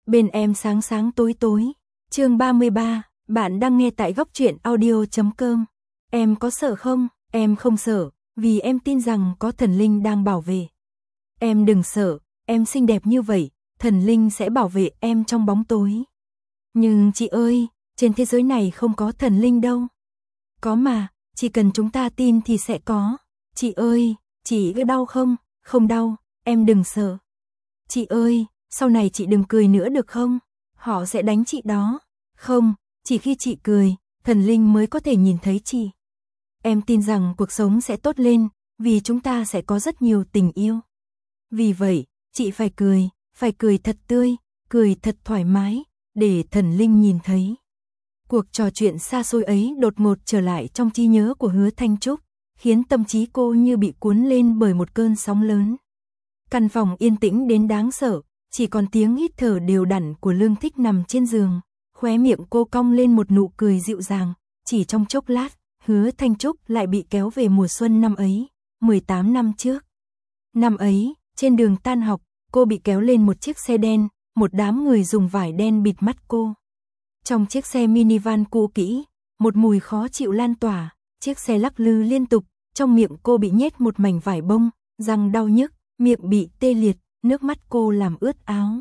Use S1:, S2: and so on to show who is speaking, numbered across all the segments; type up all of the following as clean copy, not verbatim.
S1: Bên em sáng sáng tối tối. Chương 33, bạn đang nghe tại góc truyện audio.com. Em có sợ không? Em không sợ, vì em tin rằng có thần linh đang bảo vệ. Em đừng sợ, em xinh đẹp như vậy, thần linh sẽ bảo vệ em trong bóng tối. Nhưng chị ơi, trên thế giới này không có thần linh đâu. Có mà, chỉ cần chúng ta tin thì sẽ có. Chị ơi, chị có đau không? Không đau, em đừng sợ. Chị ơi, sau này chị đừng cười nữa được không? Họ sẽ đánh chị đó. Không, chỉ khi chị cười, thần linh mới có thể nhìn thấy chị. Em tin rằng cuộc sống sẽ tốt lên, vì chúng ta sẽ có rất nhiều tình yêu. Vì vậy, chị phải cười thật tươi, cười thật thoải mái, để thần linh nhìn thấy. Cuộc trò chuyện xa xôi ấy đột ngột trở lại trong trí nhớ của Hứa Thanh Trúc, khiến tâm trí cô như bị cuốn lên bởi một cơn sóng lớn. Căn phòng yên tĩnh đến đáng sợ, chỉ còn tiếng hít thở đều đặn của Lương Thích nằm trên giường, khóe miệng cô cong lên một nụ cười dịu dàng, chỉ trong chốc lát, Hứa Thanh Trúc lại bị kéo về mùa xuân năm ấy, 18 năm trước. Năm ấy, trên đường tan học, cô bị kéo lên một chiếc xe đen, một đám người dùng vải đen bịt mắt cô. Trong chiếc xe minivan cũ kỹ, một mùi khó chịu lan tỏa, chiếc xe lắc lư liên tục, trong miệng cô bị nhét một mảnh vải bông, răng đau nhức, miệng bị tê liệt, nước mắt cô làm ướt áo.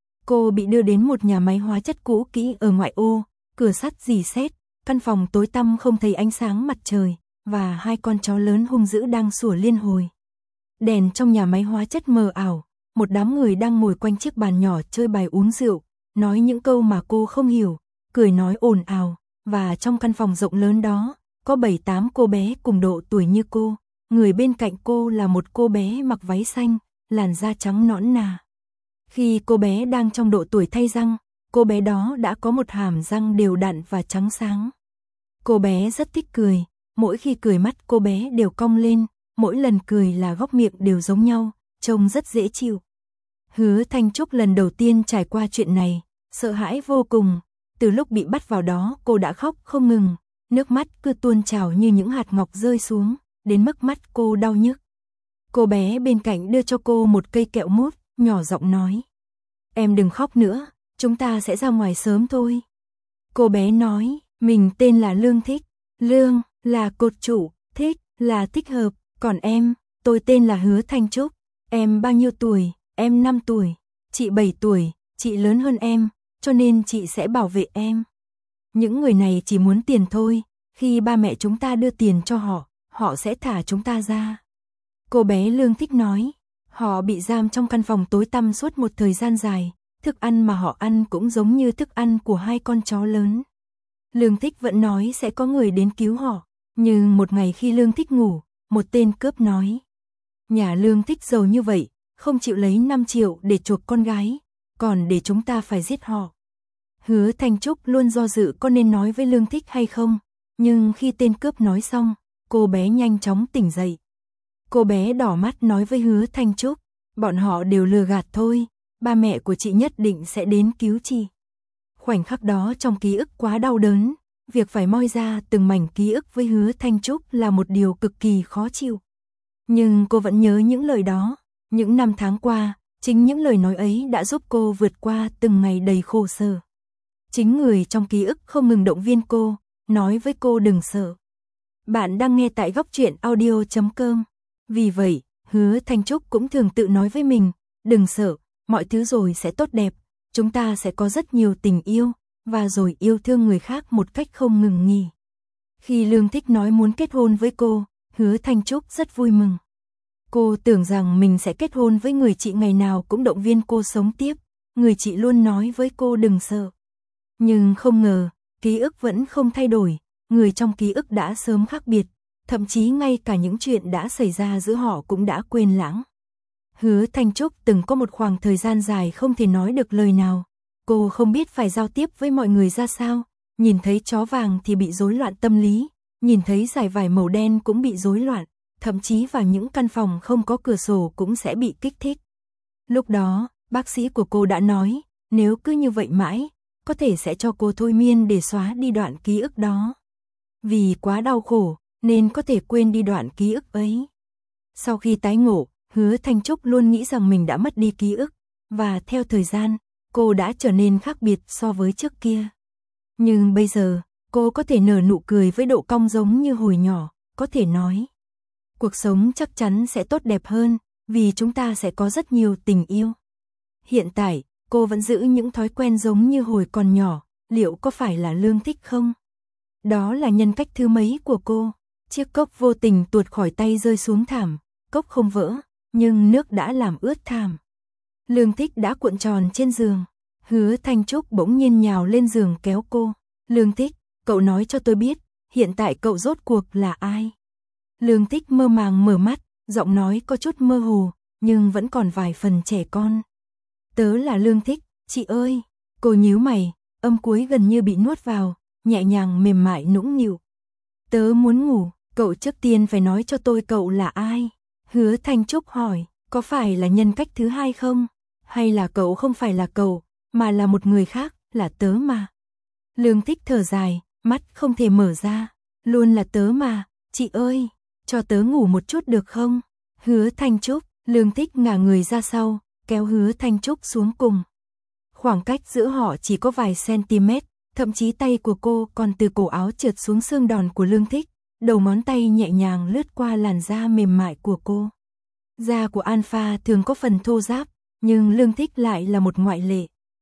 S1: Cô bị đưa đến một nhà máy hóa chất cũ kỹ ở ngoại ô, cửa sắt rỉ sét, căn phòng tối tăm không thấy ánh sáng mặt trời, và hai con chó lớn hung dữ đang sủa liên hồi. Đèn trong nhà máy hóa chất mờ ảo, một đám người đang ngồi quanh chiếc bàn nhỏ chơi bài uống rượu, nói những câu mà cô không hiểu, cười nói ồn ào, và trong căn phòng rộng lớn đó, có 7-8 cô bé cùng độ tuổi như cô, người bên cạnh cô là một cô bé mặc váy xanh, làn da trắng nõn nà. Khi cô bé đang trong độ tuổi thay răng, cô bé đó đã có một hàm răng đều đặn và trắng sáng. Cô bé rất thích cười, mỗi khi cười mắt cô bé đều cong lên, mỗi lần cười là góc miệng đều giống nhau, trông rất dễ chịu. Hứa Thanh Trúc lần đầu tiên trải qua chuyện này, sợ hãi vô cùng, từ lúc bị bắt vào đó cô đã khóc không ngừng, nước mắt cứ tuôn trào như những hạt ngọc rơi xuống, đến mức mắt cô đau nhức. Cô bé bên cạnh đưa cho cô một cây kẹo mút, nhỏ giọng nói: "Em đừng khóc nữa, chúng ta sẽ ra ngoài sớm thôi." Cô bé nói, mình tên là Lương Thích, Lương là cột trụ, Thích là thích hợp, còn em, tôi tên là Hứa Thanh Trúc, em bao nhiêu tuổi? Em 5 tuổi, chị 7 tuổi, chị lớn hơn em, cho nên chị sẽ bảo vệ em. Những người này chỉ muốn tiền thôi, khi ba mẹ chúng ta đưa tiền cho họ, họ sẽ thả chúng ta ra. Cô bé Lương Thích nói, họ bị giam trong căn phòng tối tăm suốt một thời gian dài, thức ăn mà họ ăn cũng giống như thức ăn của hai con chó lớn. Lương Thích vẫn nói sẽ có người đến cứu họ, nhưng một ngày khi Lương Thích ngủ, một tên cướp nói: "Nhà Lương Thích giàu như vậy, không chịu lấy 5 triệu để chuộc con gái, còn để chúng ta phải giết họ." Hứa Thanh Trúc luôn do dự có nên nói với Lương Thích hay không, nhưng khi tên cướp nói xong, cô bé nhanh chóng tỉnh dậy. Cô bé đỏ mắt nói với Hứa Thanh Trúc, bọn họ đều lừa gạt thôi, ba mẹ của chị nhất định sẽ đến cứu chị. Khoảnh khắc đó trong ký ức quá đau đớn, việc phải moi ra từng mảnh ký ức với Hứa Thanh Trúc là một điều cực kỳ khó chịu. Nhưng cô vẫn nhớ những lời đó, những năm tháng qua, chính những lời nói ấy đã giúp cô vượt qua từng ngày đầy khổ sở. Chính người trong ký ức không ngừng động viên cô, nói với cô đừng sợ. Bạn đang nghe tại góc truyện audio.com. Vì vậy, Hứa Thanh Trúc cũng thường tự nói với mình, đừng sợ, mọi thứ rồi sẽ tốt đẹp, chúng ta sẽ có rất nhiều tình yêu, và rồi yêu thương người khác một cách không ngừng nghỉ. Khi Lương Thích nói muốn kết hôn với cô, Hứa Thanh Trúc rất vui mừng. Cô tưởng rằng mình sẽ kết hôn với người chị ngày nào cũng động viên cô sống tiếp, người chị luôn nói với cô đừng sợ. Nhưng không ngờ, ký ức vẫn không thay đổi, người trong ký ức đã sớm khác biệt, thậm chí ngay cả những chuyện đã xảy ra giữa họ cũng đã quên lãng. Hứa Thanh Trúc từng có một khoảng thời gian dài không thể nói được lời nào, cô không biết phải giao tiếp với mọi người ra sao, nhìn thấy chó vàng thì bị rối loạn tâm lý, nhìn thấy dải vải màu đen cũng bị rối loạn, thậm chí vào những căn phòng không có cửa sổ cũng sẽ bị kích thích. Lúc đó, bác sĩ của cô đã nói, nếu cứ như vậy mãi, có thể sẽ cho cô thôi miên để xóa đi đoạn ký ức đó. Vì quá đau khổ, nên có thể quên đi đoạn ký ức ấy. Sau khi tái ngộ, Hứa Thanh Trúc luôn nghĩ rằng mình đã mất đi ký ức, và theo thời gian, cô đã trở nên khác biệt so với trước kia. Nhưng bây giờ, cô có thể nở nụ cười với độ cong giống như hồi nhỏ, có thể nói. Cuộc sống chắc chắn sẽ tốt đẹp hơn, vì chúng ta sẽ có rất nhiều tình yêu. Hiện tại, cô vẫn giữ những thói quen giống như hồi còn nhỏ, liệu có phải là Lương thích không? Đó là nhân cách thứ mấy của cô? Chiếc cốc vô tình tuột khỏi tay rơi xuống thảm, cốc không vỡ, nhưng nước đã làm ướt thảm. Lương thích đã cuộn tròn trên giường. Hứa Thanh Trúc bỗng nhiên nhào lên giường kéo cô. Lương thích, cậu nói cho tôi biết, hiện tại cậu rốt cuộc là ai? Lương thích mơ màng mở mắt, giọng nói có chút mơ hồ, nhưng vẫn còn vài phần trẻ con. Tớ là Lương thích, chị ơi. Cô nhíu mày, âm cuối gần như bị nuốt vào, nhẹ nhàng mềm mại nũng nịu. Tớ muốn ngủ, cậu trước tiên phải nói cho tôi cậu là ai? Hứa Thanh Trúc hỏi, có phải là nhân cách thứ hai không? Hay là cậu không phải là cậu, mà là một người khác, là tớ mà? Lương thích thở dài, mắt không thể mở ra. Luôn là tớ mà, chị ơi, cho tớ ngủ một chút được không? Hứa Thanh Trúc, Lương thích ngả người ra sau, kéo Hứa Thanh Trúc xuống cùng. Khoảng cách giữa họ chỉ có vài cm, thậm chí tay của cô còn từ cổ áo trượt xuống xương đòn của Lương thích, đầu ngón tay nhẹ nhàng lướt qua làn da mềm mại của cô. Da của Alpha thường có phần thô ráp, nhưng Lương thích lại là một ngoại lệ.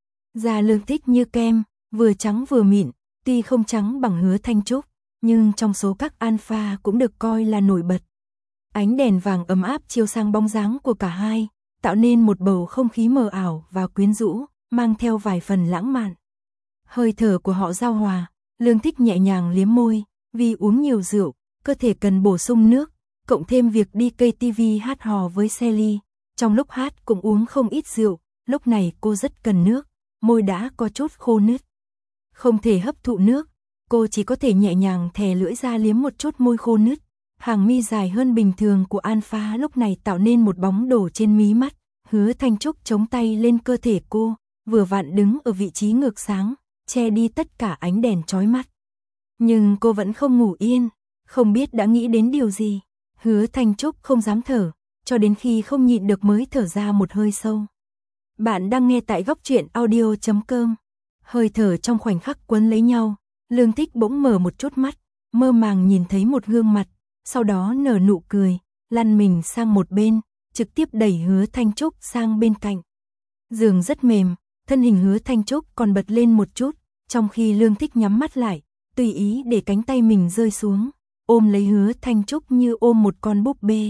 S1: Da Lương thích như kem, vừa trắng vừa mịn, tuy không trắng bằng Hứa Thanh Trúc, nhưng trong số các Alpha cũng được coi là nổi bật. Ánh đèn vàng ấm áp chiếu sang bóng dáng của cả hai, tạo nên một bầu không khí mờ ảo và quyến rũ, mang theo vài phần lãng mạn. Hơi thở của họ giao hòa, Lương thích nhẹ nhàng liếm môi, vì uống nhiều rượu, cơ thể cần bổ sung nước, cộng thêm việc đi KTV hát hò với Sally. Trong lúc hát cũng uống không ít rượu, lúc này cô rất cần nước, môi đã có chút khô nứt. Không thể hấp thụ nước, cô chỉ có thể nhẹ nhàng thè lưỡi ra liếm một chút môi khô nứt. Hàng mi dài hơn bình thường của Alpha lúc này tạo nên một bóng đổ trên mí mắt. Hứa Thanh Trúc chống tay lên cơ thể cô, vừa vặn đứng ở vị trí ngược sáng, che đi tất cả ánh đèn chói mắt. Nhưng cô vẫn không ngủ yên, không biết đã nghĩ đến điều gì. Hứa Thanh Trúc không dám thở, cho đến khi không nhịn được mới thở ra một hơi sâu. Bạn đang nghe tại góc truyện audio.com. Hơi thở trong khoảnh khắc quấn lấy nhau, Lương thích bỗng mở một chút mắt, mơ màng nhìn thấy một gương mặt, sau đó nở nụ cười, lăn mình sang một bên, trực tiếp đẩy Hứa Thanh Trúc sang bên cạnh. Giường rất mềm, thân hình Hứa Thanh Trúc còn bật lên một chút, trong khi Lương thích nhắm mắt lại, tùy ý để cánh tay mình rơi xuống, ôm lấy Hứa Thanh Trúc như ôm một con búp bê.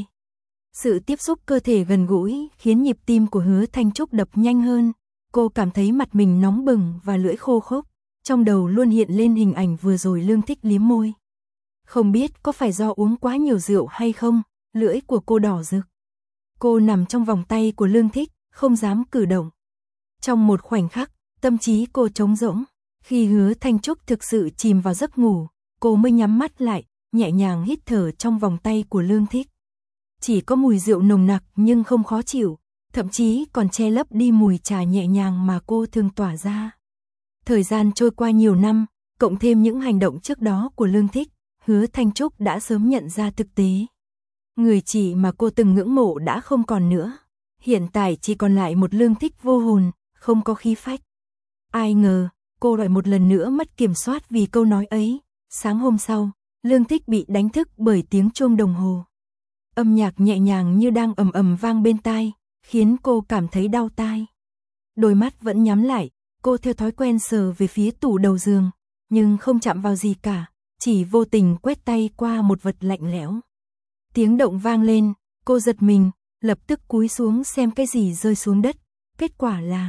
S1: Sự tiếp xúc cơ thể gần gũi khiến nhịp tim của Hứa Thanh Trúc đập nhanh hơn, cô cảm thấy mặt mình nóng bừng và lưỡi khô khốc, trong đầu luôn hiện lên hình ảnh vừa rồi Lương thích liếm môi. Không biết có phải do uống quá nhiều rượu hay không, lưỡi của cô đỏ rực. Cô nằm trong vòng tay của Lương thích, không dám cử động. Trong một khoảnh khắc, tâm trí cô trống rỗng. Khi Hứa Thanh Trúc thực sự chìm vào giấc ngủ, cô mới nhắm mắt lại, nhẹ nhàng hít thở trong vòng tay của Lương thích. Chỉ có mùi rượu nồng nặc nhưng không khó chịu, thậm chí còn che lấp đi mùi trà nhẹ nhàng mà cô thường tỏa ra. Thời gian trôi qua nhiều năm, cộng thêm những hành động trước đó của Lương thích, Hứa Thanh Trúc đã sớm nhận ra thực tế. Người chị mà cô từng ngưỡng mộ đã không còn nữa. Hiện tại chỉ còn lại một Lương thích vô hồn, không có khí phách. Ai ngờ, cô lại một lần nữa mất kiểm soát vì câu nói ấy. Sáng hôm sau, Lương thích bị đánh thức bởi tiếng chuông đồng hồ. Âm nhạc nhẹ nhàng như đang ầm ầm vang bên tai, khiến cô cảm thấy đau tai. Đôi mắt vẫn nhắm lại, cô theo thói quen sờ về phía tủ đầu giường, nhưng không chạm vào gì cả, chỉ vô tình quét tay qua một vật lạnh lẽo. Tiếng động vang lên, cô giật mình, lập tức cúi xuống xem cái gì rơi xuống đất, kết quả là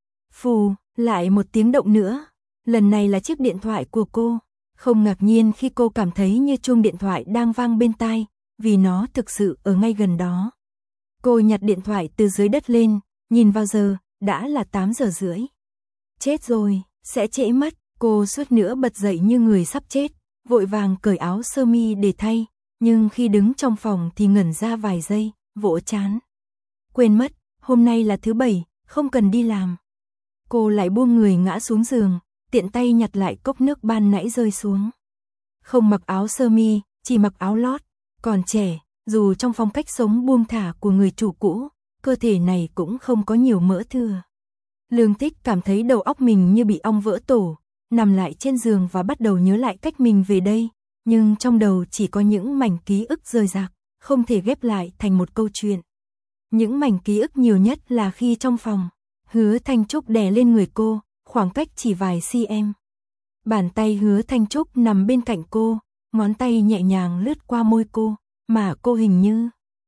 S1: phù, lại một tiếng động nữa, lần này là chiếc điện thoại của cô. Không ngạc nhiên khi cô cảm thấy như chuông điện thoại đang vang bên tai, vì nó thực sự ở ngay gần đó. Cô nhặt điện thoại từ dưới đất lên, nhìn vào giờ, đã là 8 giờ rưỡi. Chết rồi, sẽ trễ mất, cô suýt nữa bật dậy như người sắp chết, vội vàng cởi áo sơ mi để thay, nhưng khi đứng trong phòng thì ngẩn ra vài giây, vỗ trán. Quên mất, hôm nay là thứ Bảy, không cần đi làm. Cô lại buông người ngã xuống giường, tiện tay nhặt lại cốc nước ban nãy rơi xuống. Không mặc áo sơ mi, chỉ mặc áo lót, còn trẻ, dù trong phong cách sống buông thả của người chủ cũ, cơ thể này cũng không có nhiều mỡ thừa. Lương Thích cảm thấy đầu óc mình như bị ong vỡ tổ, nằm lại trên giường và bắt đầu nhớ lại cách mình về đây, nhưng trong đầu chỉ có những mảnh ký ức rời rạc, không thể ghép lại thành một câu chuyện. Những mảnh ký ức nhiều nhất là khi trong phòng, Hứa Thanh Trúc đè lên người cô, khoảng cách chỉ vài cm. Bàn tay Hứa Thanh Trúc nằm bên cạnh cô, ngón tay nhẹ nhàng lướt qua môi cô, mà cô hình như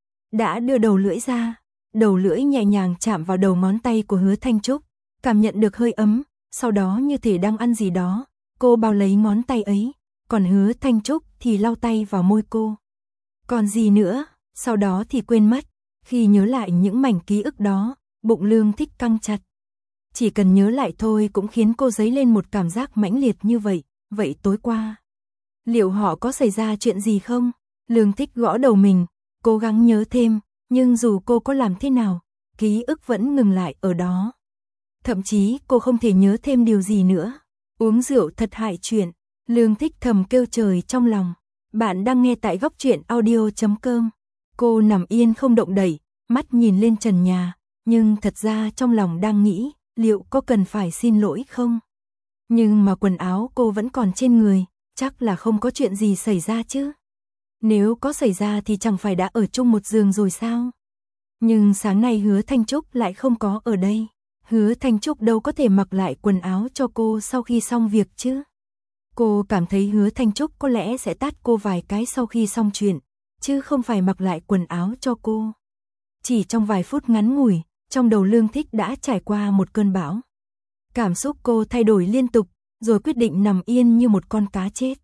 S1: đã đưa đầu lưỡi ra. Đầu lưỡi nhẹ nhàng chạm vào đầu ngón tay của Hứa Thanh Trúc, cảm nhận được hơi ấm, sau đó như thể đang ăn gì đó, cô bao lấy ngón tay ấy, còn Hứa Thanh Trúc thì lau tay vào môi cô. Còn gì nữa, sau đó thì quên mất, khi nhớ lại những mảnh ký ức đó, bụng Lương Thích căng chặt. Chỉ cần nhớ lại thôi cũng khiến cô dấy lên một cảm giác mãnh liệt như vậy, vậy tối qua, liệu họ có xảy ra chuyện gì không? Lương Thích gõ đầu mình, cố gắng nhớ thêm, nhưng dù cô có làm thế nào, ký ức vẫn ngừng lại ở đó. Thậm chí cô không thể nhớ thêm điều gì nữa. Uống rượu thật hại chuyện, Lương Thích thầm kêu trời trong lòng. Bạn đang nghe tại Góc Truyện Audio.com. Cô nằm yên không động đậy, mắt nhìn lên trần nhà, nhưng thật ra trong lòng đang nghĩ, liệu có cần phải xin lỗi không? Nhưng mà quần áo cô vẫn còn trên người, chắc là không có chuyện gì xảy ra chứ. Nếu có xảy ra thì chẳng phải đã ở chung một giường rồi sao? Nhưng sáng nay Hứa Thanh Trúc lại không có ở đây. Hứa Thanh Trúc đâu có thể mặc lại quần áo cho cô sau khi xong việc chứ. Cô cảm thấy Hứa Thanh Trúc có lẽ sẽ tát cô vài cái sau khi xong chuyện, chứ không phải mặc lại quần áo cho cô. Chỉ trong vài phút ngắn ngủi, trong đầu Lương Thích đã trải qua một cơn bão. Cảm xúc cô thay đổi liên tục, rồi quyết định nằm yên như một con cá chết.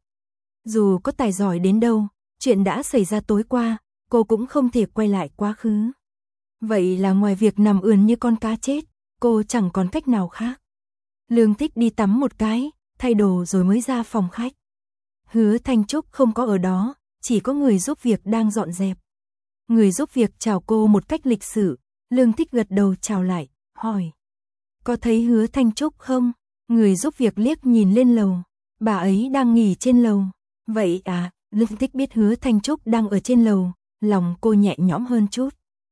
S1: Dù có tài giỏi đến đâu, chuyện đã xảy ra tối qua, cô cũng không thể quay lại quá khứ. Vậy là ngoài việc nằm ườn như con cá chết, cô chẳng còn cách nào khác. Lương Thích đi tắm một cái, thay đồ rồi mới ra phòng khách. Hứa Thanh Trúc không có ở đó, chỉ có người giúp việc đang dọn dẹp. Người giúp việc chào cô một cách lịch sự, Lương Thích gật đầu chào lại, hỏi. Có thấy Hứa Thanh Trúc không? Người giúp việc liếc nhìn lên lầu, bà ấy đang nghỉ trên lầu. Vậy à, Lương Thích biết Hứa Thanh Trúc đang ở trên lầu, lòng cô nhẹ nhõm hơn chút.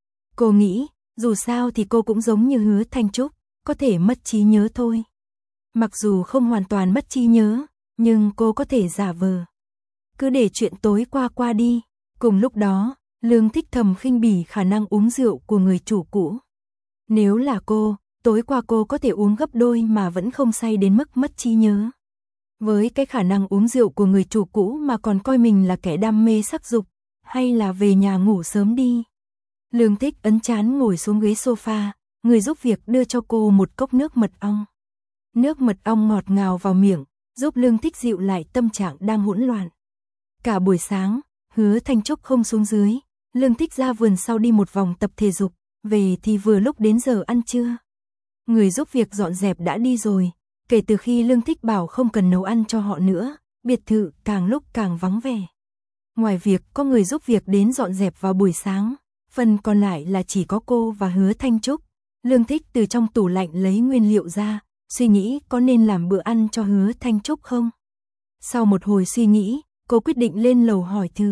S1: Cô nghĩ, dù sao thì cô cũng giống như Hứa Thanh Trúc, có thể mất trí nhớ thôi. Mặc dù không hoàn toàn mất trí nhớ, nhưng cô có thể giả vờ. Cứ để chuyện tối qua qua đi. Cùng lúc đó, Lương Thích thầm khinh bỉ khả năng uống rượu của người chủ cũ. Nếu là cô, tối qua cô có thể uống gấp đôi mà vẫn không say đến mức mất trí nhớ. Với cái khả năng uống rượu của người chủ cũ mà còn coi mình là kẻ đam mê sắc dục, hay là về nhà ngủ sớm đi. Lương Thích ấn trán ngồi xuống ghế sofa, người giúp việc đưa cho cô một cốc nước mật ong. Nước mật ong ngọt ngào vào miệng, giúp Lương Thích dịu lại tâm trạng đang hỗn loạn. Cả buổi sáng, Hứa Thanh Trúc không xuống dưới, Lương Thích ra vườn sau đi một vòng tập thể dục, về thì vừa lúc đến giờ ăn trưa. Người giúp việc dọn dẹp đã đi rồi, kể từ khi Lương Thích bảo không cần nấu ăn cho họ nữa, biệt thự càng lúc càng vắng vẻ. Ngoài việc có người giúp việc đến dọn dẹp vào buổi sáng, phần còn lại là chỉ có cô và Hứa Thanh Trúc. Lương Thích từ trong tủ lạnh lấy nguyên liệu ra, suy nghĩ có nên làm bữa ăn cho Hứa Thanh Trúc không. Sau một hồi suy nghĩ, cô quyết định lên lầu hỏi thử.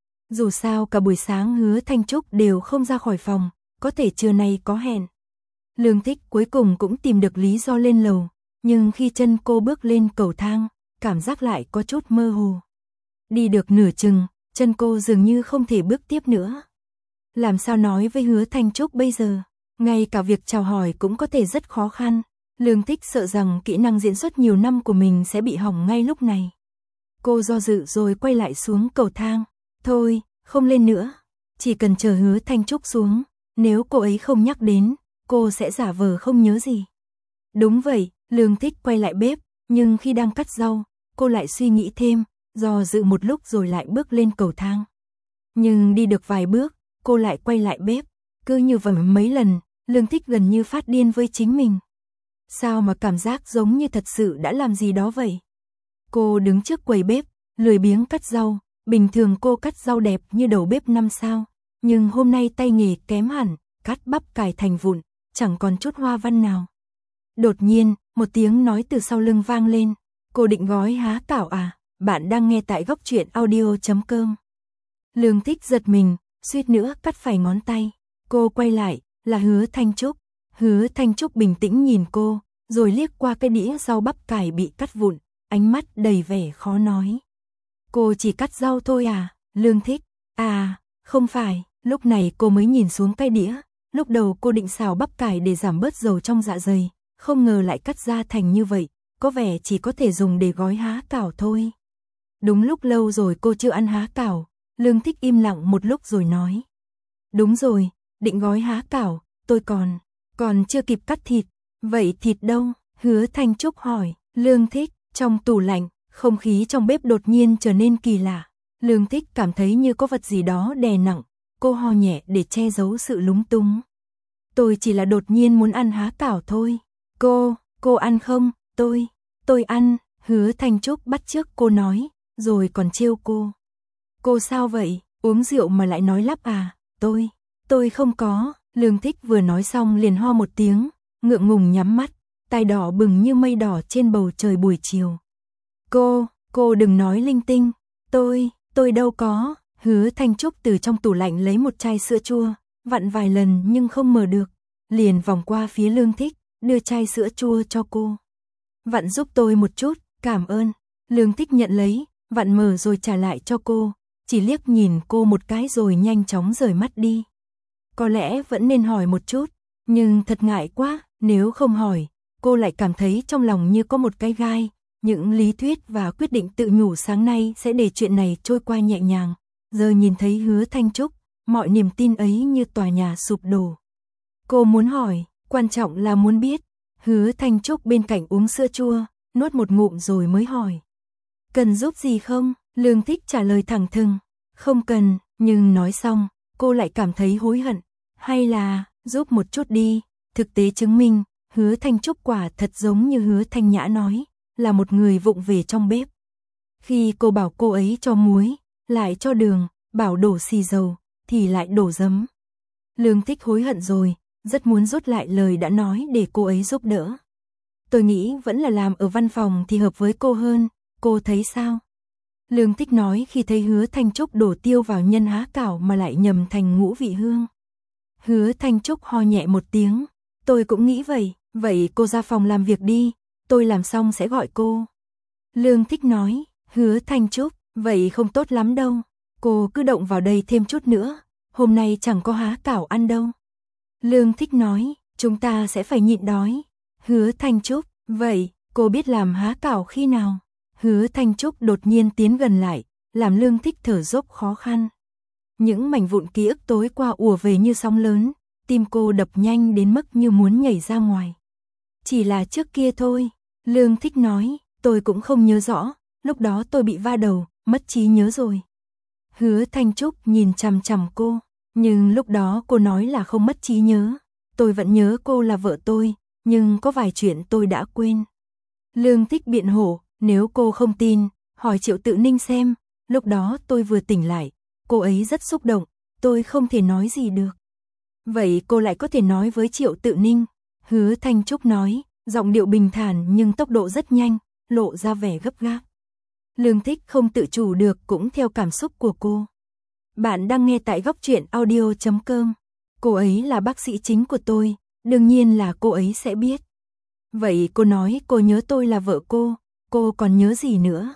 S1: Dù sao cả buổi sáng Hứa Thanh Trúc đều không ra khỏi phòng, có thể trưa nay có hẹn. Lương Thích cuối cùng cũng tìm được lý do lên lầu, nhưng khi chân cô bước lên cầu thang, cảm giác lại có chút mơ hồ. Đi được nửa chừng, chân cô dường như không thể bước tiếp nữa. Làm sao nói với Hứa Thanh Trúc bây giờ? Ngay cả việc chào hỏi cũng có thể rất khó khăn. Lương Thích sợ rằng kỹ năng diễn xuất nhiều năm của mình sẽ bị hỏng ngay lúc này. Cô do dự rồi quay lại xuống cầu thang. Thôi, không lên nữa. Chỉ cần chờ Hứa Thanh Trúc xuống. Nếu cô ấy không nhắc đến, cô sẽ giả vờ không nhớ gì. Đúng vậy, Lương Thích quay lại bếp. Nhưng khi đang cắt rau, cô lại suy nghĩ thêm, do dự một lúc rồi lại bước lên cầu thang. Nhưng đi được vài bước, cô lại quay lại bếp. Cứ như vậy mấy lần, Lương Thích gần như phát điên với chính mình. Sao mà cảm giác giống như thật sự đã làm gì đó vậy? Cô đứng trước quầy bếp, lười biếng cắt rau. Bình thường cô cắt rau đẹp như đầu bếp 5 sao. Nhưng hôm nay tay nghề kém hẳn, cắt bắp cải thành vụn, chẳng còn chút hoa văn nào. Đột nhiên, một tiếng nói từ sau lưng vang lên. Cô định gói há cảo à? Bạn đang nghe tại Góc Truyện Audio.com. Lương Thích giật mình, suýt nữa cắt phải ngón tay. Cô quay lại, là Hứa Thanh Trúc. Hứa Thanh Trúc bình tĩnh nhìn cô, rồi liếc qua cái đĩa rau bắp cải bị cắt vụn, ánh mắt đầy vẻ khó nói. Cô chỉ cắt rau thôi à? Lương Thích. À, không phải. Lúc này cô mới nhìn xuống cái đĩa. Lúc đầu cô định xào bắp cải để giảm bớt dầu trong dạ dày, không ngờ lại cắt ra thành như vậy, có vẻ chỉ có thể dùng để gói há cảo thôi. Đúng lúc lâu rồi cô chưa ăn há cảo, Lương Thích im lặng một lúc rồi nói. Đúng rồi, định gói há cảo, tôi còn chưa kịp cắt thịt. Vậy thịt đâu? Hứa Thanh Trúc hỏi. Lương Thích. Trong tủ lạnh, không khí trong bếp đột nhiên trở nên kỳ lạ. Lương Thích cảm thấy như có vật gì đó đè nặng, cô ho nhẹ để che giấu sự lúng túng. Tôi chỉ là đột nhiên muốn ăn há cảo thôi. Cô ăn không? Tôi ăn. Hứa Thanh Trúc bắt chước cô nói, rồi còn trêu cô. Cô sao vậy? Uống rượu mà lại nói lắp à? Tôi không có. Lương Thích vừa nói xong liền ho một tiếng, ngượng ngùng nhắm mắt, tai đỏ bừng như mây đỏ trên bầu trời buổi chiều. Cô đừng nói linh tinh. Tôi đâu có. Hứa Thanh Trúc từ trong tủ lạnh lấy một chai sữa chua, vặn vài lần nhưng không mở được, liền vòng qua phía Lương Thích, đưa chai sữa chua cho cô. Vặn giúp tôi một chút, cảm ơn. Lương Thích nhận lấy, vặn mở rồi trả lại cho cô, chỉ liếc nhìn cô một cái rồi nhanh chóng rời mắt đi. Có lẽ vẫn nên hỏi một chút, nhưng thật ngại quá, nếu không hỏi, cô lại cảm thấy trong lòng như có một cái gai. Những lý thuyết và quyết định tự nhủ sáng nay sẽ để chuyện này trôi qua nhẹ nhàng. Giờ nhìn thấy Hứa Thanh Trúc, mọi niềm tin ấy như tòa nhà sụp đổ. Cô muốn hỏi, quan trọng là muốn biết. Hứa Thanh Trúc bên cạnh uống sữa chua, nuốt một ngụm rồi mới hỏi. Cần giúp gì không? Lương Thích trả lời thẳng thừng. Không cần, nhưng nói xong, cô lại cảm thấy hối hận. Hay là, giúp một chút đi. Thực tế chứng minh, Hứa Thanh Trúc quả thật giống như Hứa Thanh Nhã nói, là một người vụng về trong bếp. Khi cô bảo cô ấy cho muối, lại cho đường, bảo đổ xì dầu, thì lại đổ giấm. Lương Thích hối hận rồi, rất muốn rút lại lời đã nói để cô ấy giúp đỡ. Tôi nghĩ vẫn là làm ở văn phòng thì hợp với cô hơn, cô thấy sao? Lương Thích nói khi thấy Hứa Thanh Trúc đổ tiêu vào nhân há cảo mà lại nhầm thành ngũ vị hương. Hứa Thanh Trúc ho nhẹ một tiếng, tôi cũng nghĩ vậy cô ra phòng làm việc đi, tôi làm xong sẽ gọi cô. Lương Thích nói. Hứa Thanh Trúc, vậy không tốt lắm đâu, cô cứ động vào đây thêm chút nữa, hôm nay chẳng có há cảo ăn đâu. Lương Thích nói, chúng ta sẽ phải nhịn đói. Hứa Thanh Trúc, vậy, cô biết làm há cảo khi nào? Hứa Thanh Trúc đột nhiên tiến gần lại, làm Lương Thích thở dốc khó khăn. Những mảnh vụn ký ức tối qua ùa về như sóng lớn, tim cô đập nhanh đến mức như muốn nhảy ra ngoài. Chỉ là trước kia thôi, Lương Thích nói, tôi cũng không nhớ rõ, lúc đó tôi bị va đầu, mất trí nhớ rồi. Hứa Thanh Trúc nhìn chằm chằm cô, nhưng lúc đó cô nói là không mất trí nhớ, tôi vẫn nhớ cô là vợ tôi, nhưng có vài chuyện tôi đã quên. Lương Thích biện hộ, nếu cô không tin, hỏi Triệu Tự Ninh xem, lúc đó tôi vừa tỉnh lại, cô ấy rất xúc động, tôi không thể nói gì được. Vậy cô lại có thể nói với Triệu Tự Ninh? Hứa Thanh Trúc nói, giọng điệu bình thản nhưng tốc độ rất nhanh, lộ ra vẻ gấp gáp. Lương Thích không tự chủ được cũng theo cảm xúc của cô. Bạn đang nghe tại Góc Truyện Audio.com. Cô ấy là bác sĩ chính của tôi, đương nhiên là cô ấy sẽ biết. Vậy cô nói cô nhớ tôi là vợ cô còn nhớ gì nữa?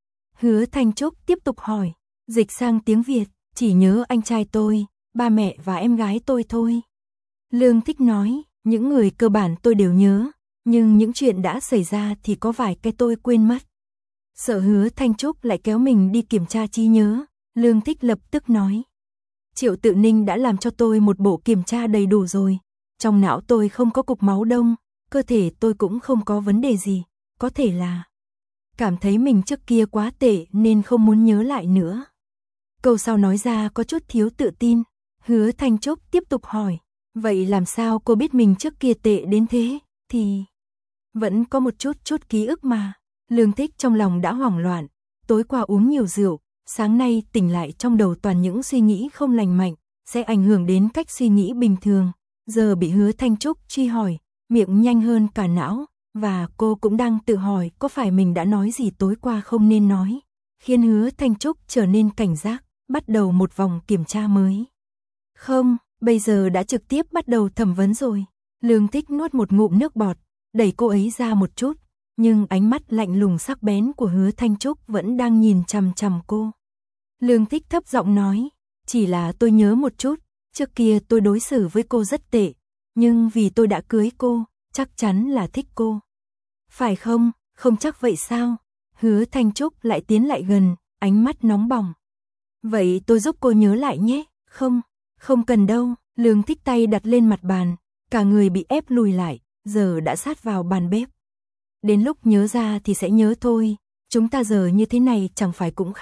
S1: Hứa Thanh Trúc tiếp tục hỏi, dịch sang tiếng Việt, chỉ nhớ anh trai tôi, ba mẹ và em gái tôi thôi. Lương Thích nói, những người cơ bản tôi đều nhớ, nhưng những chuyện đã xảy ra thì có vài cái tôi quên mất. Sợ Hứa Thanh Trúc lại kéo mình đi kiểm tra trí nhớ, Lương Thích lập tức nói. Triệu Tự Ninh đã làm cho tôi một bộ kiểm tra đầy đủ rồi, trong não tôi không có cục máu đông, cơ thể tôi cũng không có vấn đề gì, có thể là cảm thấy mình trước kia quá tệ nên không muốn nhớ lại nữa. Câu sau nói ra có chút thiếu tự tin, Hứa Thanh Trúc tiếp tục hỏi, vậy làm sao cô biết mình trước kia tệ đến thế, thì vẫn có một chút ký ức mà. Lương Thích trong lòng đã hoảng loạn, tối qua uống nhiều rượu, sáng nay tỉnh lại trong đầu toàn những suy nghĩ không lành mạnh, sẽ ảnh hưởng đến cách suy nghĩ bình thường. Giờ bị Hứa Thanh Trúc truy hỏi, miệng nhanh hơn cả não, và cô cũng đang tự hỏi có phải mình đã nói gì tối qua không nên nói, khiến Hứa Thanh Trúc trở nên cảnh giác, bắt đầu một vòng kiểm tra mới. Không, bây giờ đã trực tiếp bắt đầu thẩm vấn rồi. Lương Thích nuốt một ngụm nước bọt, đẩy cô ấy ra một chút, nhưng ánh mắt lạnh lùng sắc bén của Hứa Thanh Trúc vẫn đang nhìn chằm chằm cô. Lương Thích thấp giọng nói, chỉ là tôi nhớ một chút, trước kia tôi đối xử với cô rất tệ, nhưng vì tôi đã cưới cô, chắc chắn là thích cô. Phải không, không chắc vậy sao? Hứa Thanh Trúc lại tiến lại gần, ánh mắt nóng bỏng. Vậy tôi giúp cô nhớ lại nhé, không cần đâu. Lương Thích tay đặt lên mặt bàn, cả người bị ép lùi lại, giờ đã sát vào bàn bếp. Đến lúc nhớ ra thì sẽ nhớ thôi, chúng ta giờ như thế này chẳng phải cũng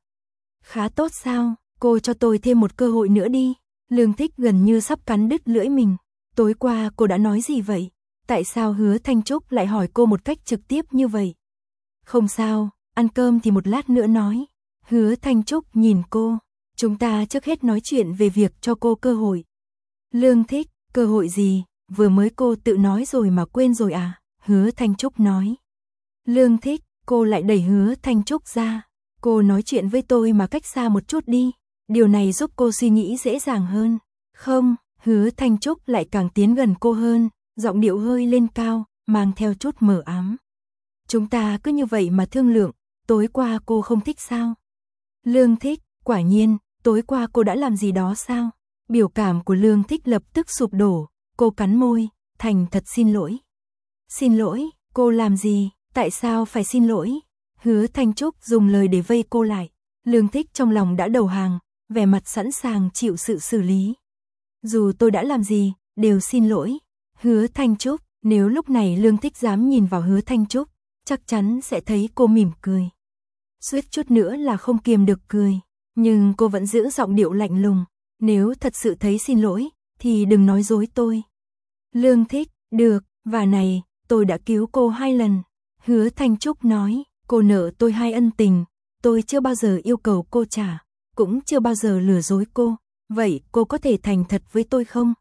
S1: khá tốt sao, cô cho tôi thêm một cơ hội nữa đi. Lương Thích gần như sắp cắn đứt lưỡi mình, tối qua cô đã nói gì vậy? Tại sao Hứa Thanh Trúc lại hỏi cô một cách trực tiếp như vậy? Không sao, ăn cơm thì một lát nữa nói. Hứa Thanh Trúc nhìn cô, chúng ta trước hết nói chuyện về việc cho cô cơ hội. Lương Thích, cơ hội gì, vừa mới cô tự nói rồi mà quên rồi à? Hứa Thanh Trúc nói. Lương Thích, cô lại đẩy Hứa Thanh Trúc ra. Cô nói chuyện với tôi mà cách xa một chút đi, điều này giúp cô suy nghĩ dễ dàng hơn. Không, Hứa Thanh Trúc lại càng tiến gần cô hơn, giọng điệu hơi lên cao, mang theo chút mờ ám. Chúng ta cứ như vậy mà thương lượng, tối qua cô không thích sao? Lương Thích, quả nhiên, tối qua cô đã làm gì đó sao? Biểu cảm của Lương Thích lập tức sụp đổ, cô cắn môi, thành thật xin lỗi. Xin lỗi, cô làm gì, tại sao phải xin lỗi? Hứa Thanh Trúc dùng lời để vây cô lại. Lương Thích trong lòng đã đầu hàng, vẻ mặt sẵn sàng chịu sự xử lý. Dù tôi đã làm gì, đều xin lỗi. Hứa Thanh Trúc, nếu lúc này Lương Thích dám nhìn vào Hứa Thanh Trúc, chắc chắn sẽ thấy cô mỉm cười. Suýt chút nữa là không kiềm được cười, nhưng cô vẫn giữ giọng điệu lạnh lùng. Nếu thật sự thấy xin lỗi, thì đừng nói dối tôi. Lương Thích, được, và này, tôi đã cứu cô 2 lần. Hứa Thanh Trúc nói, cô nợ tôi 2 ân tình, tôi chưa bao giờ yêu cầu cô trả, cũng chưa bao giờ lừa dối cô. Vậy cô có thể thành thật với tôi không?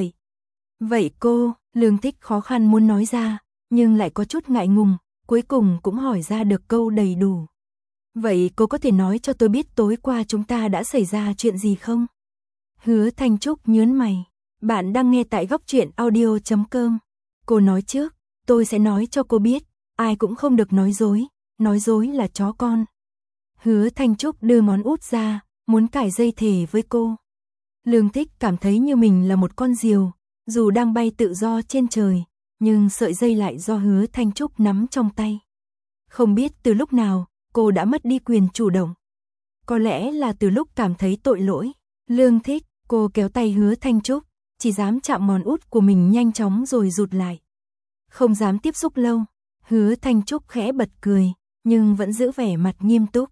S1: Vậy cô, Lương Thích khó khăn muốn nói ra, nhưng lại có chút ngại ngùng, cuối cùng cũng hỏi ra được câu đầy đủ. Vậy cô có thể nói cho tôi biết tối qua chúng ta đã xảy ra chuyện gì không? Hứa Thanh Trúc nhớn mày. Bạn đang nghe tại Góc Truyện Audio.com. Cô nói trước, tôi sẽ nói cho cô biết, ai cũng không được nói dối là chó con. Hứa Thanh Trúc đưa ngón út ra, muốn cài dây thề với cô. Lương Thích cảm thấy như mình là một con diều, dù đang bay tự do trên trời, nhưng sợi dây lại do Hứa Thanh Trúc nắm trong tay. Không biết từ lúc nào, cô đã mất đi quyền chủ động. Có lẽ là từ lúc cảm thấy tội lỗi. Lương Thích, cô kéo tay Hứa Thanh Trúc, chỉ dám chạm ngón út của mình nhanh chóng rồi rụt lại. Không dám tiếp xúc lâu. Hứa Thanh Trúc khẽ bật cười, nhưng vẫn giữ vẻ mặt nghiêm túc.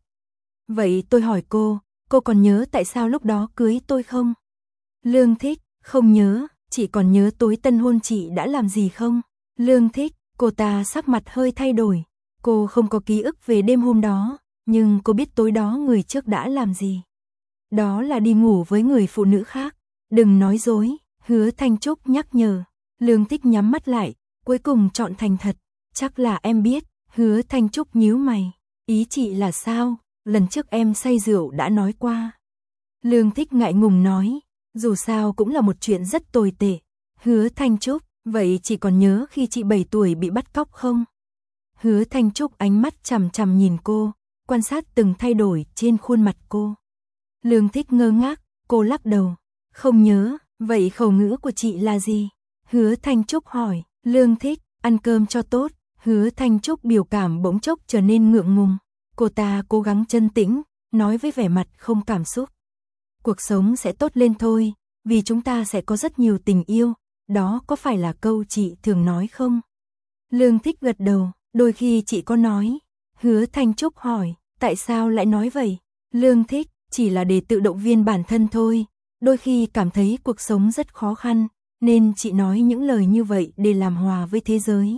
S1: Vậy tôi hỏi cô còn nhớ tại sao lúc đó cưới tôi không? Lương Thích, không nhớ, chị còn nhớ tối tân hôn chị đã làm gì không? Lương Thích, cô ta sắc mặt hơi thay đổi. Cô không có ký ức về đêm hôm đó, nhưng cô biết tối đó người trước đã làm gì. Đó là đi ngủ với người phụ nữ khác. Đừng nói dối, Hứa Thanh Trúc nhắc nhở. Lương Thích nhắm mắt lại, cuối cùng chọn thành thật. Chắc là em biết. Hứa Thanh Trúc nhíu mày. Ý chị là sao? Lần trước em say rượu đã nói qua. Lương Thích ngại ngùng nói. Dù sao cũng là một chuyện rất tồi tệ. Hứa Thanh Trúc, vậy chị còn nhớ khi chị 7 tuổi bị bắt cóc không? Hứa Thanh Trúc ánh mắt chằm chằm nhìn cô, quan sát từng thay đổi trên khuôn mặt cô. Lương Thích ngơ ngác, cô lắc đầu. Không nhớ, vậy khẩu ngữ của chị là gì? Hứa Thanh Trúc hỏi. Lương Thích, ăn cơm cho tốt. Hứa Thanh Trúc biểu cảm bỗng chốc trở nên ngượng ngùng. Cô ta cố gắng trấn tĩnh, nói với vẻ mặt không cảm xúc. Cuộc sống sẽ tốt lên thôi, vì chúng ta sẽ có rất nhiều tình yêu. Đó có phải là câu chị thường nói không? Lương Thích gật đầu, đôi khi chị có nói. Hứa Thanh Trúc hỏi, tại sao lại nói vậy? Lương Thích, chỉ là để tự động viên bản thân thôi. Đôi khi cảm thấy cuộc sống rất khó khăn, nên chị nói những lời như vậy để làm hòa với thế giới.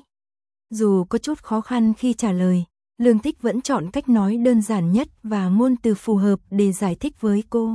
S1: Dù có chút khó khăn khi trả lời, Lương Thích vẫn chọn cách nói đơn giản nhất và ngôn từ phù hợp để giải thích với cô.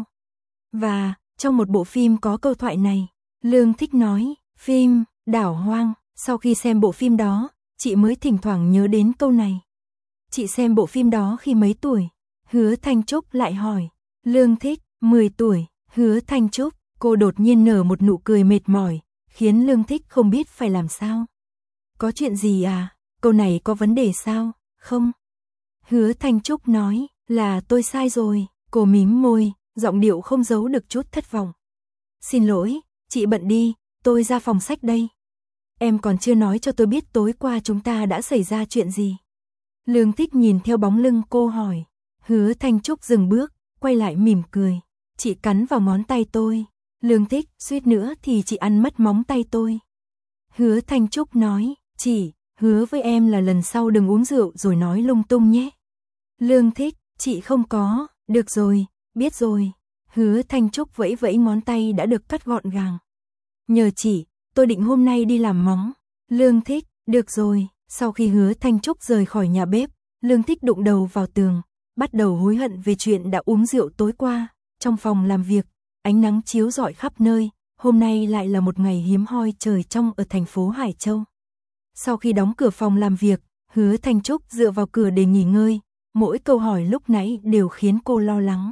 S1: Và, trong một bộ phim có câu thoại này, Lương Thích nói, phim, Đảo Hoang, sau khi xem bộ phim đó, chị mới thỉnh thoảng nhớ đến câu này. Chị xem bộ phim đó khi mấy tuổi? Hứa Thanh Trúc lại hỏi. Lương Thích, 10 tuổi. Hứa Thanh Trúc, cô đột nhiên nở một nụ cười mệt mỏi, khiến Lương Thích không biết phải làm sao. Có chuyện gì à? Câu này có vấn đề sao? Không. Hứa Thanh Trúc nói, là tôi sai rồi. Cô mím môi, giọng điệu không giấu được chút thất vọng. Xin lỗi, chị bận đi, tôi ra phòng sách đây. Em còn chưa nói cho tôi biết tối qua chúng ta đã xảy ra chuyện gì. Lương Thích nhìn theo bóng lưng cô hỏi. Hứa Thanh Trúc dừng bước, quay lại mỉm cười. Chị cắn vào ngón tay tôi. Lương Thích, suýt nữa thì chị ăn mất móng tay tôi. Hứa Thanh Trúc nói, chị, hứa với em là lần sau đừng uống rượu rồi nói lung tung nhé. Lương Thích, chị không có, được rồi, biết rồi. Hứa Thanh Trúc vẫy vẫy ngón tay đã được cắt gọn gàng. Nhờ chị, tôi định hôm nay đi làm móng. Lương Thích, được rồi. Sau khi Hứa Thanh Trúc rời khỏi nhà bếp, Lương Thích đụng đầu vào tường, bắt đầu hối hận về chuyện đã uống rượu tối qua. Trong phòng làm việc, ánh nắng chiếu rọi khắp nơi, hôm nay lại là một ngày hiếm hoi trời trong ở thành phố Hải Châu. Sau khi đóng cửa phòng làm việc, Hứa Thanh Trúc dựa vào cửa để nghỉ ngơi, mỗi câu hỏi lúc nãy đều khiến cô lo lắng.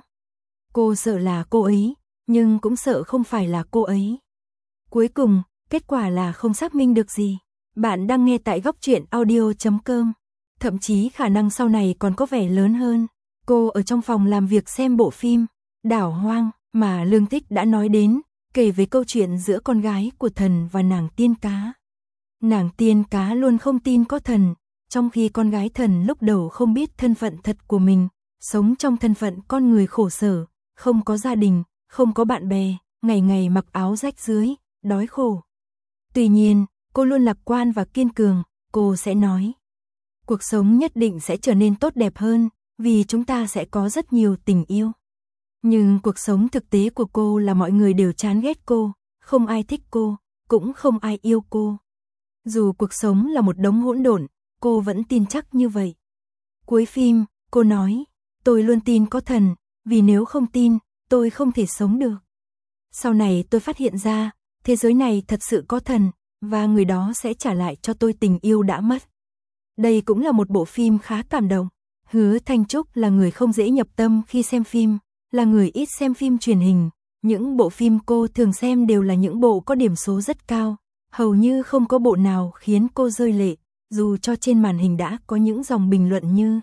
S1: Cô sợ là cô ấy, nhưng cũng sợ không phải là cô ấy. Cuối cùng, kết quả là không xác minh được gì. Bạn đang nghe tại Góc Truyện Audio.com. Thậm chí khả năng sau này còn có vẻ lớn hơn. Cô ở trong phòng làm việc xem bộ phim Đảo Hoang mà Lương Thích đã nói đến, kể về câu chuyện giữa con gái của thần và nàng tiên cá. Nàng tiên cá luôn không tin có thần, trong khi con gái thần lúc đầu không biết thân phận thật của mình, sống trong thân phận con người khổ sở, không có gia đình, không có bạn bè, ngày ngày mặc áo rách rưới, đói khổ. Tuy nhiên, cô luôn lạc quan và kiên cường, cô sẽ nói. Cuộc sống nhất định sẽ trở nên tốt đẹp hơn, vì chúng ta sẽ có rất nhiều tình yêu. Nhưng cuộc sống thực tế của cô là mọi người đều chán ghét cô, không ai thích cô, cũng không ai yêu cô. Dù cuộc sống là một đống hỗn độn, cô vẫn tin chắc như vậy. Cuối phim, cô nói, tôi luôn tin có thần, vì nếu không tin, tôi không thể sống được. Sau này tôi phát hiện ra, thế giới này thật sự có thần, và người đó sẽ trả lại cho tôi tình yêu đã mất. Đây cũng là một bộ phim khá cảm động. Hứa Thanh Trúc là người không dễ nhập tâm khi xem phim, là người ít xem phim truyền hình. Những bộ phim cô thường xem đều là những bộ có điểm số rất cao, hầu như không có bộ nào khiến cô rơi lệ, dù cho trên màn hình đã có những dòng bình luận như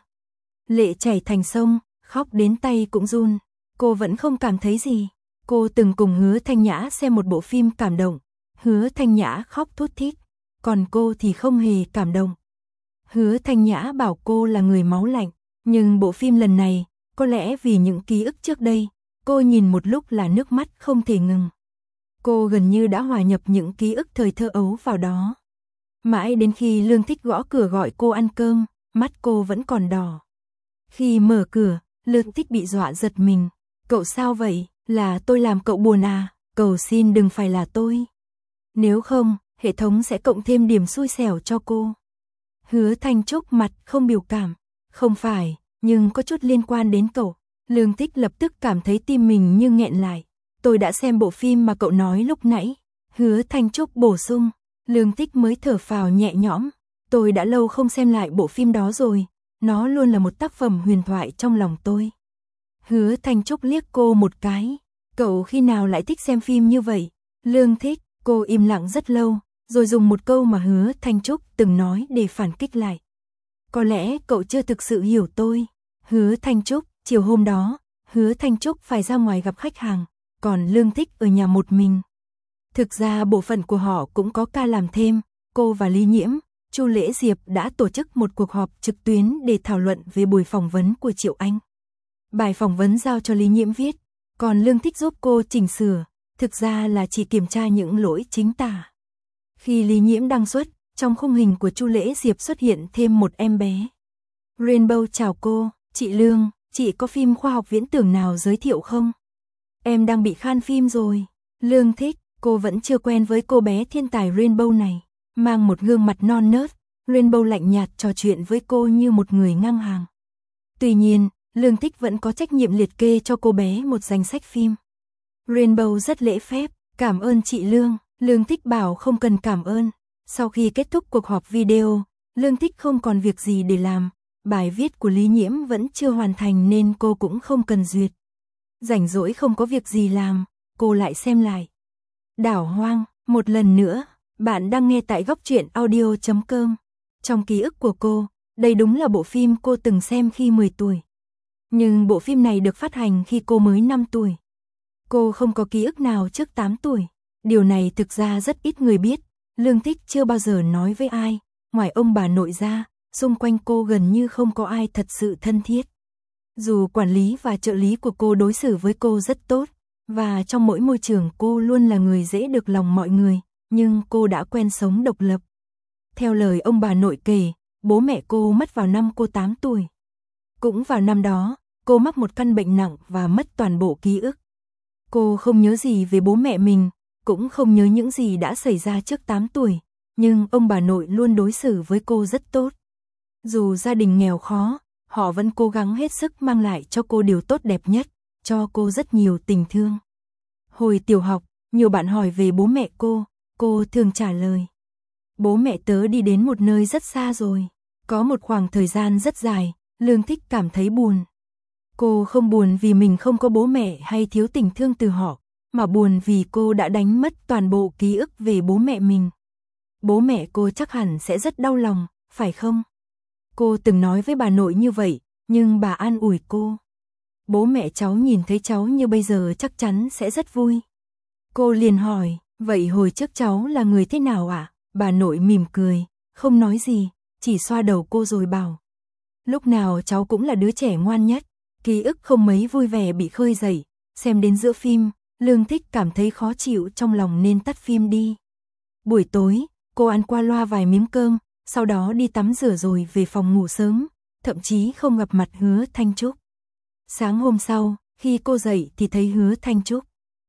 S1: lệ chảy thành sông, khóc đến tay cũng run. Cô vẫn không cảm thấy gì. Cô từng cùng Hứa Thanh Nhã xem một bộ phim cảm động. Hứa Thanh Nhã khóc thút thít, còn cô thì không hề cảm động. Hứa Thanh Nhã bảo cô là người máu lạnh, nhưng bộ phim lần này, có lẽ vì những ký ức trước đây, cô nhìn một lúc là nước mắt không thể ngừng. Cô gần như đã hòa nhập những ký ức thời thơ ấu vào đó. Mãi đến khi Lương Thích gõ cửa gọi cô ăn cơm, mắt cô vẫn còn đỏ. Khi mở cửa, Lương Thích bị dọa giật mình. Cậu sao vậy? Là tôi làm cậu buồn à? Cầu xin đừng phải là tôi. Nếu không, hệ thống sẽ cộng thêm điểm xui xẻo cho cô. Hứa Thanh Trúc mặt không biểu cảm. Không phải, nhưng có chút liên quan đến cậu. Lương Thích lập tức cảm thấy tim mình như nghẹn lại. Tôi đã xem bộ phim mà cậu nói lúc nãy. Hứa Thanh Trúc bổ sung. Lương Thích mới thở phào nhẹ nhõm. Tôi đã lâu không xem lại bộ phim đó rồi. Nó luôn là một tác phẩm huyền thoại trong lòng tôi. Hứa Thanh Trúc liếc cô một cái. Cậu khi nào lại thích xem phim như vậy? Lương Thích, cô im lặng rất lâu, rồi dùng một câu mà Hứa Thanh Trúc từng nói để phản kích lại. Có lẽ cậu chưa thực sự hiểu tôi. Hứa Thanh Trúc, chiều hôm đó, Hứa Thanh Trúc phải ra ngoài gặp khách hàng, còn Lương Thích ở nhà một mình. Thực ra bộ phận của họ cũng có ca làm thêm, cô và Lý Nhiễm, Chu Lễ Diệp đã tổ chức một cuộc họp trực tuyến để thảo luận về buổi phỏng vấn của Triệu Anh. Bài phỏng vấn giao cho Lý Nhiễm viết, còn Lương Thích giúp cô chỉnh sửa, thực ra là chỉ kiểm tra những lỗi chính tả. Khi Lý Nhiễm đăng xuất, trong khung hình của Chu Lễ Diệp xuất hiện thêm một em bé. Rainbow chào cô, chị Lương, chị có phim khoa học viễn tưởng nào giới thiệu không? Em đang bị khan phim rồi. Lương Thích, cô vẫn chưa quen với cô bé thiên tài Rainbow này. Mang một gương mặt non nớt, Rainbow lạnh nhạt trò chuyện với cô như một người ngang hàng. Tuy nhiên, Lương Thích vẫn có trách nhiệm liệt kê cho cô bé một danh sách phim. Rainbow rất lễ phép, cảm ơn chị Lương. Lương Thích bảo không cần cảm ơn. Sau khi kết thúc cuộc họp video, Lương Thích không còn việc gì để làm. Bài viết của Lý Nhiễm vẫn chưa hoàn thành nên cô cũng không cần duyệt. Rảnh rỗi không có việc gì làm, cô lại xem lại. Đảo Hoang, Một lần nữa, bạn đang nghe tại góc truyện audio.com. Trong ký ức của cô, đây đúng là bộ phim cô từng xem khi 10 tuổi. Nhưng bộ phim này được phát hành khi cô mới 5 tuổi. Cô không có ký ức nào trước 8 tuổi. Điều này thực ra rất ít người biết. Lương Thích chưa bao giờ nói với ai, ngoài ông bà nội ra, xung quanh cô gần như không có ai thật sự thân thiết. Dù quản lý và trợ lý của cô đối xử với cô rất tốt, và trong mỗi môi trường cô luôn là người dễ được lòng mọi người, nhưng cô đã quen sống độc lập. Theo lời ông bà nội kể, bố mẹ cô mất vào năm cô 8 tuổi. Cũng vào năm đó, cô mắc một căn bệnh nặng và mất toàn bộ ký ức. Cô không nhớ gì về bố mẹ mình, cũng không nhớ những gì đã xảy ra trước 8 tuổi, nhưng ông bà nội luôn đối xử với cô rất tốt. Dù gia đình nghèo khó, họ vẫn cố gắng hết sức mang lại cho cô điều tốt đẹp nhất, cho cô rất nhiều tình thương. Hồi tiểu học, nhiều bạn hỏi về bố mẹ cô thường trả lời: bố mẹ tớ đi đến một nơi rất xa rồi. Có một khoảng thời gian rất dài, Lương Thích cảm thấy buồn. Cô không buồn vì mình không có bố mẹ hay thiếu tình thương từ họ, mà buồn vì cô đã đánh mất toàn bộ ký ức về bố mẹ mình. Bố mẹ cô chắc hẳn sẽ rất đau lòng, phải không? Cô từng nói với bà nội như vậy, nhưng bà an ủi cô: bố mẹ cháu nhìn thấy cháu như bây giờ chắc chắn sẽ rất vui. Cô liền hỏi: vậy hồi trước cháu là người thế nào ạ? Bà nội mỉm cười, không nói gì, chỉ xoa đầu cô rồi bảo: lúc nào cháu cũng là đứa trẻ ngoan nhất. Ký ức không mấy vui vẻ bị khơi dậy, xem đến giữa phim, Lương Thích cảm thấy khó chịu trong lòng nên tắt phim đi. Buổi tối, cô ăn qua loa vài miếng cơm, sau đó đi tắm rửa rồi về phòng ngủ sớm, thậm chí không gặp mặt Hứa Thanh Trúc. Sáng hôm sau, khi cô dậy thì thấy Hứa Thanh Trúc.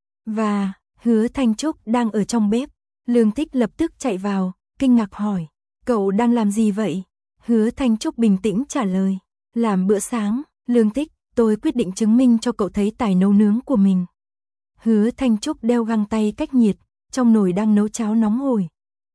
S1: Và Hứa Thanh Trúc đang ở trong bếp. Lương Thích lập tức chạy vào, kinh ngạc hỏi: cậu đang làm gì vậy? Hứa Thanh Trúc bình tĩnh trả lời: làm bữa sáng. Lương Thích: tôi quyết định chứng minh cho cậu thấy tài nấu nướng của mình. Hứa Thanh Trúc đeo găng tay cách nhiệt, trong nồi đang nấu cháo nóng hổi.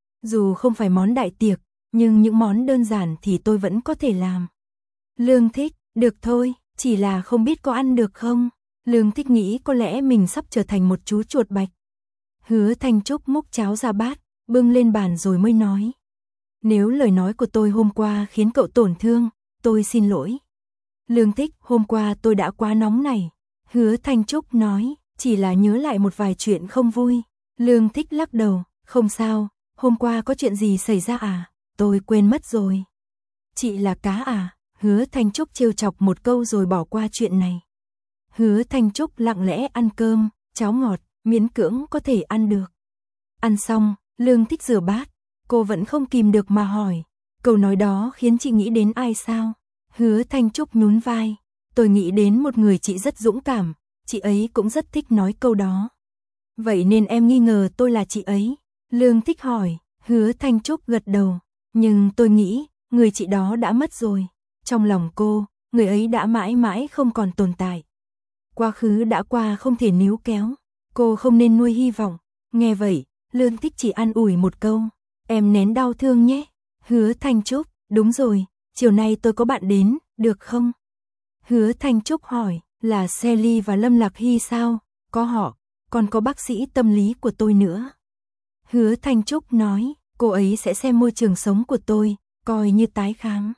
S1: Dù không phải món đại tiệc, nhưng những món đơn giản thì tôi vẫn có thể làm. Lương Thích: được thôi, chỉ là không biết có ăn được không? Lương Thích nghĩ có lẽ mình sắp trở thành một chú chuột bạch. Hứa Thanh Trúc múc cháo ra bát, bưng lên bàn rồi mới nói: nếu lời nói của tôi hôm qua khiến cậu tổn thương, tôi xin lỗi. Lương Thích: hôm qua tôi đã quá nóng này. Hứa Thanh Trúc nói: chỉ là nhớ lại một vài chuyện không vui. Lương Thích lắc đầu: không sao, hôm qua có chuyện gì xảy ra à? Tôi quên mất rồi. Chị là cá à? Hứa Thanh Trúc trêu chọc một câu rồi bỏ qua chuyện này. Hứa Thanh Trúc lặng lẽ ăn cơm, cháo ngọt, miễn cưỡng có thể ăn được. Ăn xong, Lương Thích rửa bát, cô vẫn không kìm được mà hỏi: câu nói đó khiến chị nghĩ đến ai sao? Hứa Thanh Trúc nhún vai: tôi nghĩ đến một người chị rất dũng cảm, chị ấy cũng rất thích nói câu đó. Vậy nên em nghi ngờ tôi là chị ấy? Lương Thích hỏi. Hứa Thanh Trúc gật đầu: nhưng tôi nghĩ, người chị đó đã mất rồi. Trong lòng cô, người ấy đã mãi mãi không còn tồn tại. Quá khứ đã qua không thể níu kéo, cô không nên nuôi hy vọng. Nghe vậy, Lương Thích chỉ an ủi một câu: em nén đau thương nhé. Hứa Thanh Trúc: đúng rồi, chiều nay tôi có bạn đến, được không? Hứa Thanh Trúc hỏi: là Sally và Lâm Lạc Hy sao? Có họ, còn có bác sĩ tâm lý của tôi nữa. Hứa Thanh Trúc nói: cô ấy sẽ xem môi trường sống của tôi, coi như tái khám.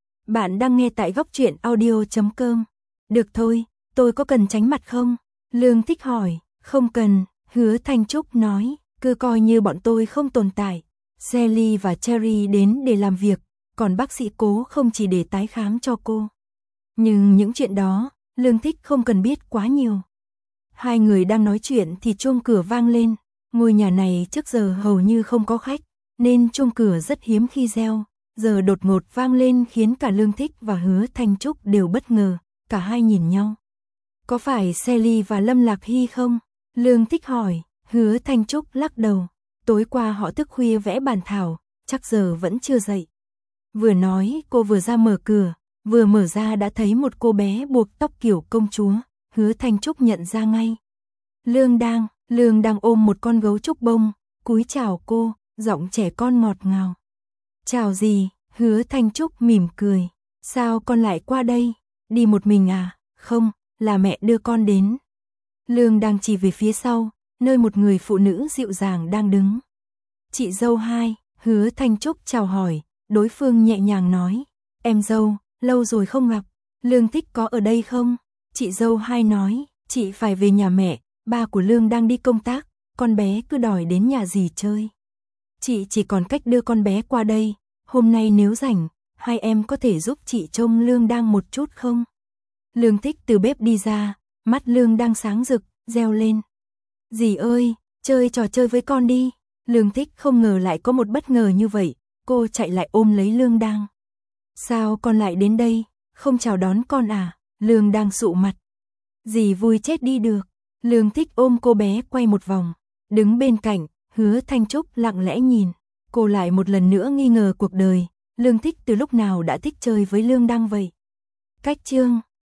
S1: Bạn đang nghe tại góc truyện audio.com. Được thôi, tôi có cần tránh mặt không? Lương Thích hỏi. Không cần, Hứa Thanh Trúc nói, cứ coi như bọn tôi không tồn tại. Sally và Cherry đến để làm việc, còn bác sĩ Cố không chỉ để tái khám cho cô. Nhưng những chuyện đó, Lương Thích không cần biết quá nhiều. Hai người đang nói chuyện thì chuông cửa vang lên. Ngôi nhà này trước giờ hầu như không có khách, nên chuông cửa rất hiếm khi reo. Giờ đột ngột vang lên khiến cả Lương Thích và Hứa Thanh Trúc đều bất ngờ, cả hai nhìn nhau. Có phải Sally và Lâm Lạc Hy không? Lương Thích hỏi. Hứa Thanh Trúc lắc đầu. Tối qua họ thức khuya vẽ bàn thảo, chắc giờ vẫn chưa dậy. Vừa nói cô vừa ra mở cửa, vừa mở ra đã thấy một cô bé buộc tóc kiểu công chúa. Hứa Thanh Trúc nhận ra ngay. Lương đang ôm một con gấu trúc bông, cúi chào cô, giọng trẻ con ngọt ngào. Chào gì? Hứa Thanh Trúc mỉm cười. Sao con lại qua đây? Đi một mình à? Không, là mẹ đưa con đến. Lương đang chỉ về phía sau, nơi một người phụ nữ dịu dàng đang đứng. Chị dâu hai, Hứa Thanh Trúc chào hỏi, đối phương nhẹ nhàng nói, em dâu, lâu rồi không gặp, Lương Thích có ở đây không? Chị dâu hai nói, chị phải về nhà mẹ, ba của Lương đang đi công tác, con bé cứ đòi đến nhà dì chơi. Chị chỉ còn cách đưa con bé qua đây, hôm nay nếu rảnh, hai em có thể giúp chị trông Lương đang một chút không? Lương Thích từ bếp đi ra, mắt Lương đang sáng rực, reo lên. Dì ơi, chơi trò chơi với con đi. Lương Thích không ngờ lại có một bất ngờ như vậy, cô chạy lại ôm lấy Lương Đang. Sao con lại đến đây, không chào đón con à? Lương Đang sụ mặt. Dì vui chết đi được. Lương Thích ôm cô bé quay một vòng, đứng bên cạnh, Hứa Thanh Trúc lặng lẽ nhìn. Cô lại một lần nữa nghi ngờ cuộc đời, Lương Thích từ lúc nào đã thích chơi với Lương Đang vậy. Cách chương